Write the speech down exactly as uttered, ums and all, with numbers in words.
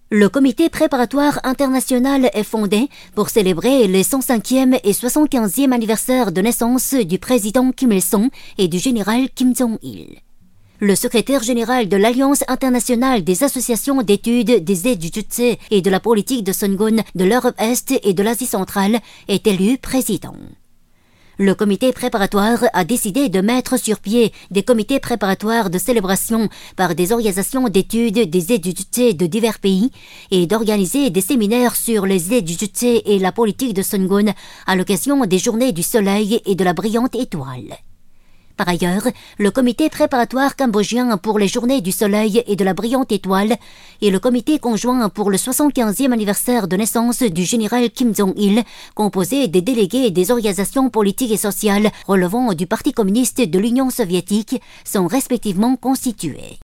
Le comité préparatoire international est fondé pour célébrer les cent cinquième et soixante-quinzième anniversaire de naissance du président Kim Il-sung et du général Kim Jong-il. Le secrétaire général de l'Alliance internationale des associations d'études des Aide-Jutse et de la politique de Sungun de l'Europe-Est et de l'Asie centrale est élu président. Le comité préparatoire a décidé de mettre sur pied des comités préparatoires de célébration par des organisations d'études des Aide-Jutse de divers pays et d'organiser des séminaires sur les Aide-Jutse et la politique de Sungun à l'occasion des Journées du Soleil et de la Brillante Étoile. Par ailleurs, le comité préparatoire cambodgien pour les Journées du Soleil et de la Brillante Étoile et le comité conjoint pour le soixante-quinzième anniversaire de naissance du général Kim Jong-il, composé des délégués des organisations politiques et sociales relevant du Parti communiste de l'Union soviétique, sont respectivement constitués.